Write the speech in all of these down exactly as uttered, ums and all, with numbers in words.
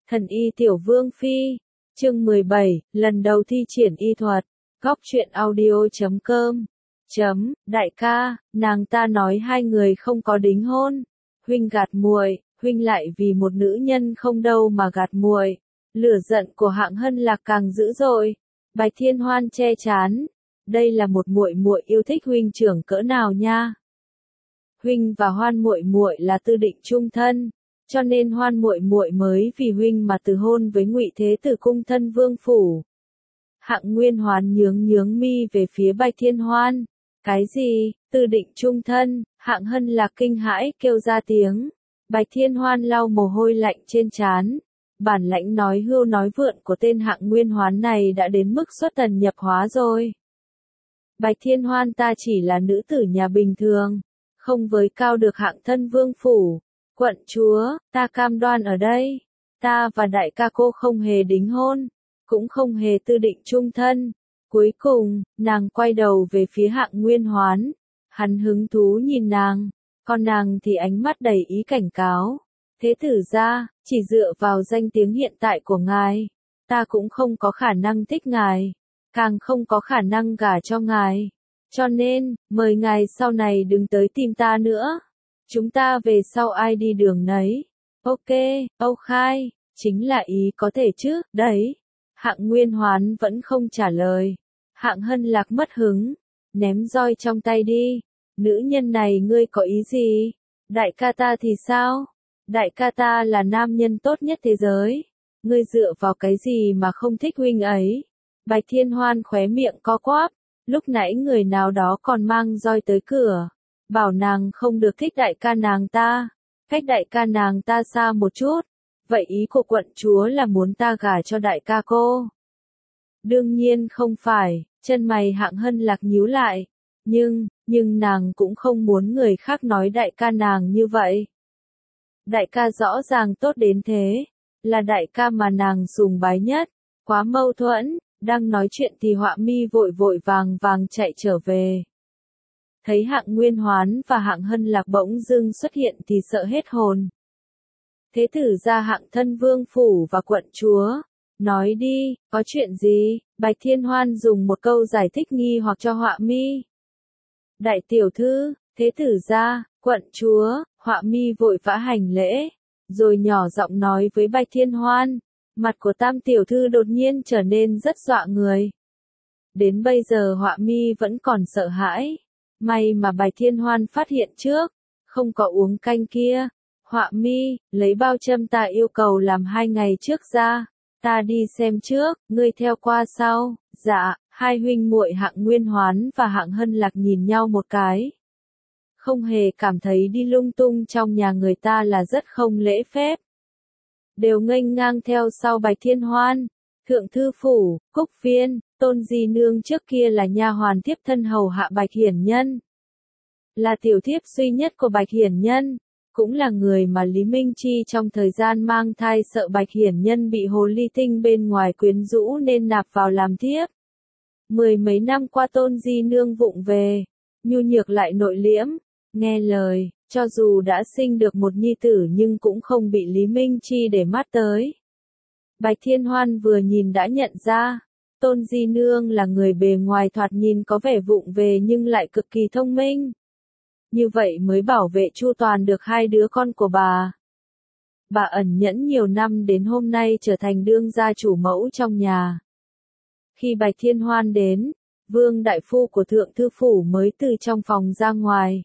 Thần y tiểu vương phi, chương mười bảy, lần đầu thi triển y thuật, góc truyện audio chấm com, chấm, đại ca, nàng ta nói hai người không có đính hôn, huynh gạt muội, huynh lại vì một nữ nhân không đâu mà gạt muội. Lửa giận của Hạng Hân Lạc càng dữ dội. Bạch Thiên Hoan che chán, đây là một muội muội yêu thích huynh trưởng cỡ nào nha. Huynh và Hoan muội muội là tư định chung thân, cho nên Hoan muội muội mới vì huynh mà từ hôn với Ngụy Thế Tử cung thân vương phủ. Hạng Nguyên Hoán nhướng nhướng mi về phía Bạch Thiên Hoan. Cái gì, tư định chung thân? Hạng Hân Lạc kinh hãi kêu ra tiếng. Bạch Thiên Hoan lau mồ hôi lạnh trên trán. Bản lãnh nói hưu nói vượn của tên Hạng Nguyên Hoán này đã đến mức xuất tần nhập hóa rồi. Bạch Thiên Hoan ta chỉ là nữ tử nhà bình thường, không với cao được hạng thân vương phủ. Quận chúa, ta cam đoan ở đây, ta và đại ca cô không hề đính hôn, cũng không hề tư định chung thân. Cuối cùng, nàng quay đầu về phía Hạng Nguyên Hoán. Hắn hứng thú nhìn nàng, còn nàng thì ánh mắt đầy ý cảnh cáo. Thế tử gia, chỉ dựa vào danh tiếng hiện tại của ngài, ta cũng không có khả năng thích ngài, càng không có khả năng gả cho ngài. Cho nên, mời ngài sau này đừng tới tìm ta nữa. Chúng ta về sau ai đi đường nấy. Ok, Âu Khai, chính là ý có thể chứ, đấy. Hạng Nguyên Hoán vẫn không trả lời. Hạng Hân Lạc mất hứng, ném roi trong tay đi. Nữ nhân này ngươi có ý gì? Đại ca ta thì sao? Đại ca ta là nam nhân tốt nhất thế giới. Ngươi dựa vào cái gì mà không thích huynh ấy? Bạch Thiên Hoan khóe miệng co quắp. Lúc nãy người nào đó còn mang roi tới cửa, bảo nàng không được thích đại ca nàng ta, cách đại ca nàng ta xa một chút. Vậy ý của quận chúa là muốn ta gả cho đại ca cô? Đương nhiên không phải, chân mày Hạng Hân Lạc nhíu lại. Nhưng, nhưng nàng cũng không muốn người khác nói đại ca nàng như vậy. Đại ca rõ ràng tốt đến thế, là đại ca mà nàng sùng bái nhất, quá mâu thuẫn. Đang nói chuyện thì Họa Mi vội vội vàng vàng chạy trở về. Thấy Hạng Nguyên Hoán và Hạng Hân Lạc bỗng dưng xuất hiện thì sợ hết hồn. Thế tử gia Hạng thân vương phủ và quận chúa, nói đi, có chuyện gì? Bạch Thiên Hoan dùng một câu giải thích nghi hoặc cho Họa Mi. Đại tiểu thư, thế tử gia, quận chúa, Họa Mi vội vã hành lễ, rồi nhỏ giọng nói với Bạch Thiên Hoan. Mặt của tam tiểu thư đột nhiên trở nên rất dọa người. Đến bây giờ Họa Mi vẫn còn sợ hãi. May mà Bạch Thiên Hoan phát hiện trước, không có uống canh kia. Họa Mi, lấy bao châm ta yêu cầu làm hai ngày trước ra. Ta đi xem trước, ngươi theo qua sau. Dạ, hai huynh muội Hạng Nguyên Hoán và Hạng Hân Lạc nhìn nhau một cái. Không hề cảm thấy đi lung tung trong nhà người ta là rất không lễ phép. Đều nghênh ngang theo sau Bạch Thiên Hoan. Thượng thư phủ, Cúc Phiên, Tôn Di Nương trước kia là nha hoàn thiếp thân hầu hạ Bạch Hiển Nhân. Là tiểu thiếp duy nhất của Bạch Hiển Nhân, cũng là người mà Lý Minh Chi trong thời gian mang thai sợ Bạch Hiển Nhân bị hồ ly tinh bên ngoài quyến rũ nên nạp vào làm thiếp. Mười mấy năm qua Tôn Di Nương vụng về, nhu nhược lại nội liễm, nghe lời. Cho dù đã sinh được một nhi tử nhưng cũng không bị Lý Minh Chi để mắt tới. Bạch Thiên Hoan vừa nhìn đã nhận ra, Tôn Di Nương là người bề ngoài thoạt nhìn có vẻ vụng về nhưng lại cực kỳ thông minh. Như vậy mới bảo vệ chu toàn được hai đứa con của bà. Bà ẩn nhẫn nhiều năm đến hôm nay trở thành đương gia chủ mẫu trong nhà. Khi Bạch Thiên Hoan đến, Vương đại phu của Thượng thư phủ mới từ trong phòng ra ngoài.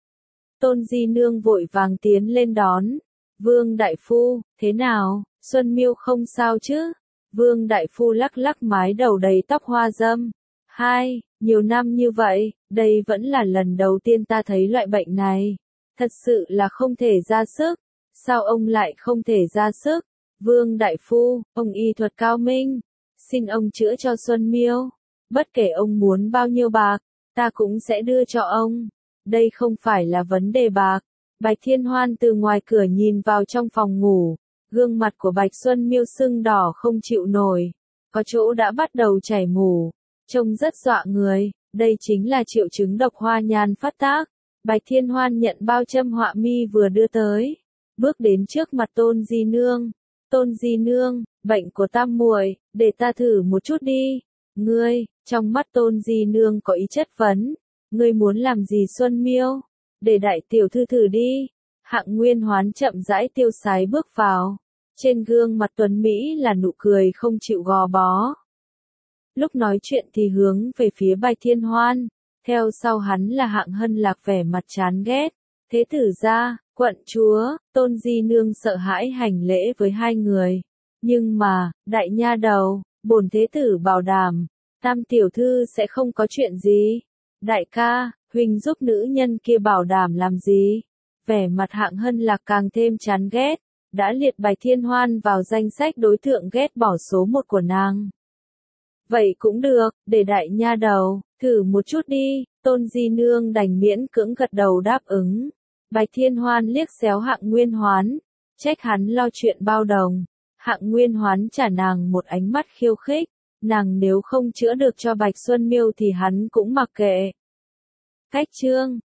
Tôn Di Nương vội vàng tiến lên đón. Vương đại phu, thế nào, Xuân Miêu không sao chứ? Vương đại phu lắc lắc mái đầu đầy tóc hoa râm. Hai, nhiều năm như vậy, đây vẫn là lần đầu tiên ta thấy loại bệnh này. Thật sự là không thể ra sức. Sao ông lại không thể ra sức? Vương đại phu, ông y thuật cao minh. Xin ông chữa cho Xuân Miêu. Bất kể ông muốn bao nhiêu bạc, ta cũng sẽ đưa cho ông. Đây không phải là vấn đề bạc. Bạch Thiên Hoan từ ngoài cửa nhìn vào trong phòng ngủ. Gương mặt của Bạch Xuân Miêu sưng đỏ không chịu nổi. Có chỗ đã bắt đầu chảy mủ. Trông rất dọa người. Đây chính là triệu chứng độc hoa nhan phát tác. Bạch Thiên Hoan nhận bao châm Họa Mi vừa đưa tới. Bước đến trước mặt Tôn Di Nương. Tôn Di Nương, bệnh của tam muội, để ta thử một chút đi. Ngươi, trong mắt Tôn Di Nương có ý chất vấn. Ngươi muốn làm gì Xuân Miêu? Để đại tiểu thư thử đi. Hạng Nguyên Hoán chậm rãi tiêu sái bước vào. Trên gương mặt tuấn Mỹ là nụ cười không chịu gò bó. Lúc nói chuyện thì hướng về phía Bạch Thiên Hoan. Theo sau hắn là Hạng Hân Lạc vẻ mặt chán ghét. Thế tử ra, quận chúa, Tôn Di Nương sợ hãi hành lễ với hai người. Nhưng mà, đại nha đầu, bổn thế tử bảo đảm, tam tiểu thư sẽ không có chuyện gì. Đại ca, huynh giúp nữ nhân kia bảo đảm làm gì? Vẻ mặt Hạng Hân Lạc càng thêm chán ghét, đã liệt Bạch Thiên Hoan vào danh sách đối tượng ghét bỏ số một của nàng. Vậy cũng được, để đại nha đầu, thử một chút đi, Tôn Di Nương đành miễn cưỡng gật đầu đáp ứng. Bạch Thiên Hoan liếc xéo Hạng Nguyên Hoán, trách hắn lo chuyện bao đồng. Hạng Nguyên Hoán trả nàng một ánh mắt khiêu khích, nàng nếu không chữa được cho Bạch Xuân Miêu thì hắn cũng mặc kệ. Cách chương